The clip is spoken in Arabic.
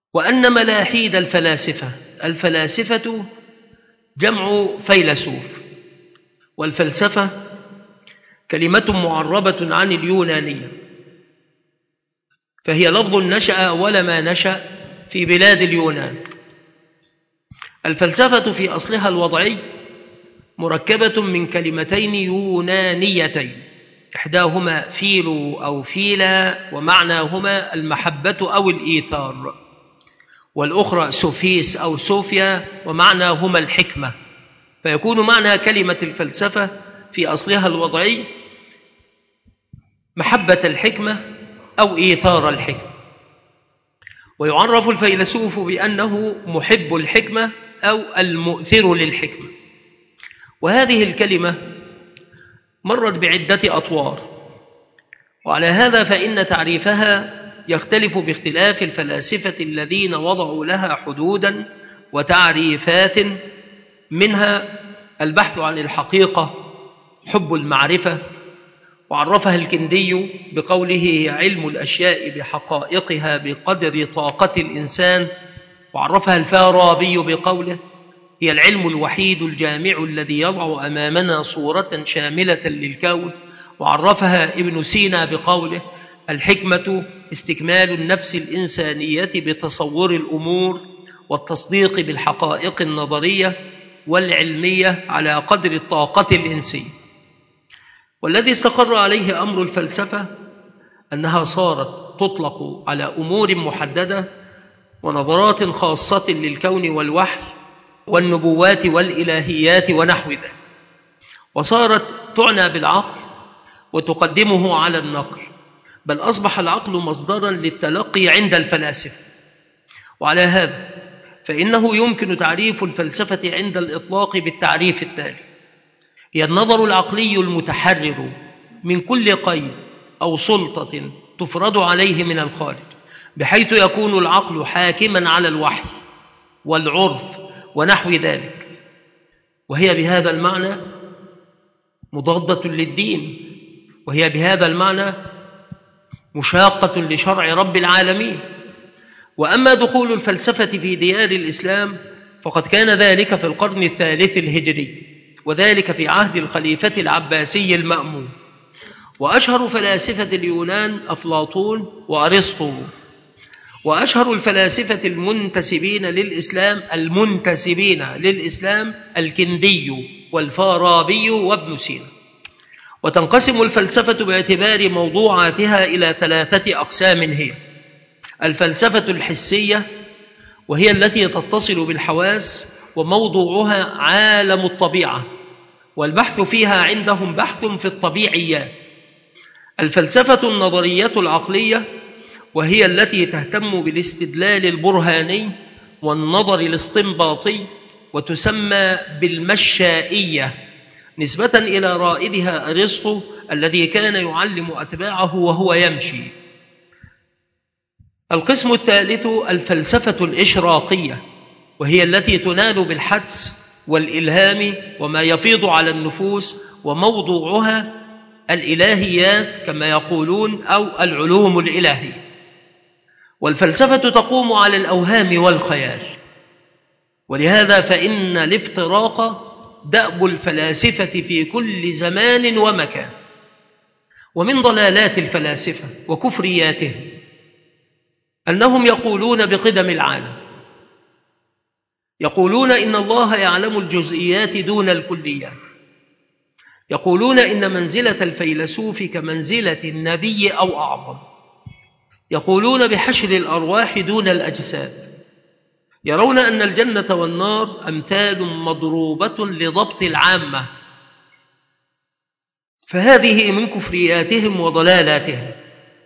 وأن ملاحيد الفلاسفة جمع فيلسوف، والفلسفة كلمة معربة عن اليونانية، فهي لفظ نشأ أول ما نشأ في بلاد اليونان. الفلسفة في أصلها الوضعي مركبة من كلمتين يونانيتين، إحداهما فيلو أو فيلا ومعناهما المحبة أو الإيثار، والأخرى سوفيس أو سوفيا ومعناهما الحكمة، فيكون معنى كلمة الفلسفة في أصلها الوضعي محبة الحكمة أو إيثار الحكمة. ويعرف الفيلسوف بأنه محب الحكمة أو المؤثر للحكمة. وهذه الكلمة مرت بعدة أطوار، وعلى هذا فإن تعريفها يختلف باختلاف الفلاسفة الذين وضعوا لها حدودا وتعريفات، منها البحث عن الحقيقة، حب المعرفة، وعرفها الكندي بقوله هي علم الأشياء بحقائقها بقدر طاقة الإنسان، وعرفها الفارابي بقوله هي العلم الوحيد الجامع الذي يضع أمامنا صورة شاملة للكون، وعرفها ابن سينا بقوله الحكمة استكمال النفس الإنسانية بتصور الأمور والتصديق بالحقائق النظرية والعلمية على قدر الطاقة الإنسية. والذي استقر عليه أمر الفلسفة أنها صارت تطلق على أمور محددة ونظرات خاصة للكون والوحي والنبوات والإلهيات ونحو ذلك، وصارت تعنى بالعقل وتقدمه على النقل، بل أصبح العقل مصدرا للتلقي عند الفلاسفة. وعلى هذا فإنه يمكن تعريف الفلسفة عند الإطلاق بالتعريف التالي: هي النظر العقلي المتحرر من كل قيد أو سلطة تفرض عليه من الخارج، بحيث يكون العقل حاكما على الوحي والعرف ونحو ذلك، وهي بهذا المعنى مضادة للدين، وهي بهذا المعنى مشاقة لشرع رب العالمين. وأما دخول الفلسفة في ديار الإسلام فقد كان ذلك في القرن الثالث الهجري، وذلك في عهد الخليفة العباسي المأمون. وأشهر فلاسفة اليونان أفلاطون وأرسطو، وأشهر الفلاسفة المنتسبين للإسلام الكندي والفارابي وابن سينا. وتنقسم الفلسفة باعتبار موضوعاتها إلى 3 أقسام، هي الفلسفة الحسية، وهي التي تتصل بالحواس وموضوعها عالم الطبيعة، والبحث فيها عندهم بحث في الطبيعيات. الفلسفة النظرية العقلية، وهي التي تهتم بالاستدلال البرهاني والنظر الاستنباطي، وتسمى بالمشائية نسبة إلى رائدها أرسطو الذي كان يعلم أتباعه وهو يمشي. القسم الثالث الفلسفة الإشراقية، وهي التي تنال بالحدس والإلهام وما يفيض على النفوس، وموضوعها الإلهيات كما يقولون أو العلوم الإلهية. والفلسفة تقوم على الأوهام والخيال، ولهذا فإن الافتراق دأب الفلاسفة في كل زمان ومكان. ومن ضلالات الفلاسفة وكفرياتهم أنهم يقولون بقدم العالم، يقولون إن الله يعلم الجزئيات دون الكليات، يقولون إن منزلة الفيلسوف كمنزلة النبي أو أعظم، يقولون بحشر الأرواح دون الأجساد، يرون أن الجنة والنار أمثال مضروبة لضبط العامة. فهذه من كفرياتهم وضلالاتهم.